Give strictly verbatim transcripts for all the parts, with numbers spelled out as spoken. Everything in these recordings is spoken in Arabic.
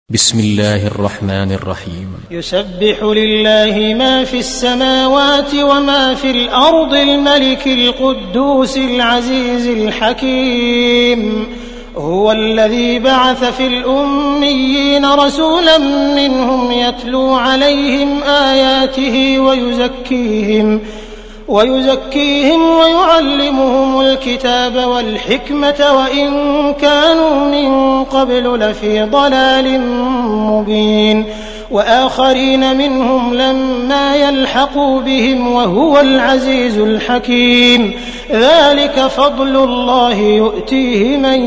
بسم الله الرحمن الرحيم. يسبح لله ما في السماوات وما في الأرض الملك القدوس العزيز الحكيم. هو الذي بعث في الأميين رسولا منهم يتلو عليهم آياته ويزكيهم ويزكيهم ويعلمهم الكتاب والحكمة وإن كانوا من قبل لفي ضلال مبين وآخرين منهم لما يلحقوا بهم وهو العزيز الحكيم. ذلك فضل الله يؤتيه من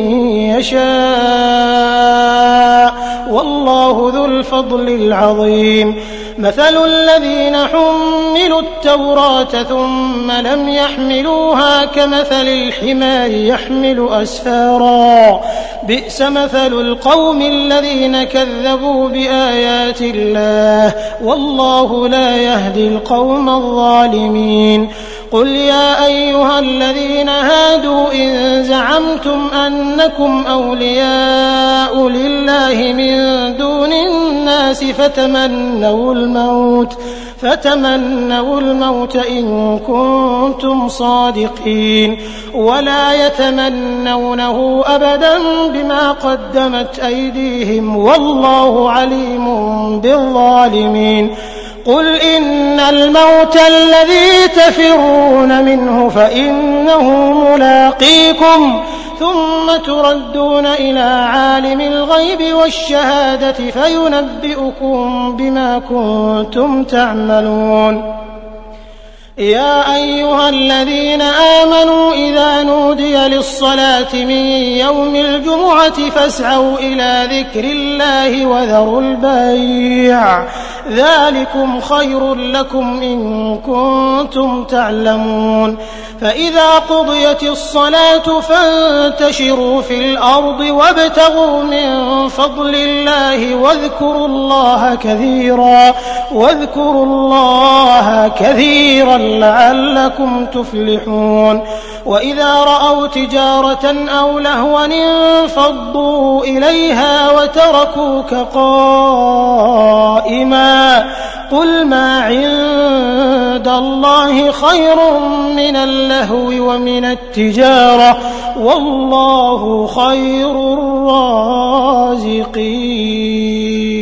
يشاء والله ذو الفضل العظيم. مثل الذين حملوا التوراة ثم لم يحملوها كمثل الحمار يحمل أسفارا بئس مثل القوم الذين كذبوا بآيات الله والله لا يهدي القوم الظالمين. قل يا أيها الذين هادوا إن زعمتم أنكم أولياء لله من دون الناس فتمنوا الموت فتمنوا الموت إن كنتم صادقين ولا يتمنونه أبدا بما قدمت أيديهم والله عليم بالظالمين. قل إن الموت الذي تفرون منه فإنه ملاقيكم ثم تردون إلى عالم الغيب والشهادة فينبئكم بما كنتم تعملون. يا أيها الذين آمنوا إذا نودي للصلاة من يوم الجمعة فاسعوا إلى ذكر الله وذروا البيع ذلكم خير لكم إن كنتم تعلمون. فإذا قضيت الصلاة فانتشروا في الأرض وابتغوا من فضل الله واذكروا الله كثيرا واذكروا الله كثيرا لعلكم تفلحون. وإذا رأوا تجارة أو لهوا انفضوا إليها وتركوك قائما قل ما عند الله خير من اللهو ومن التجارة والله خير الرازقين.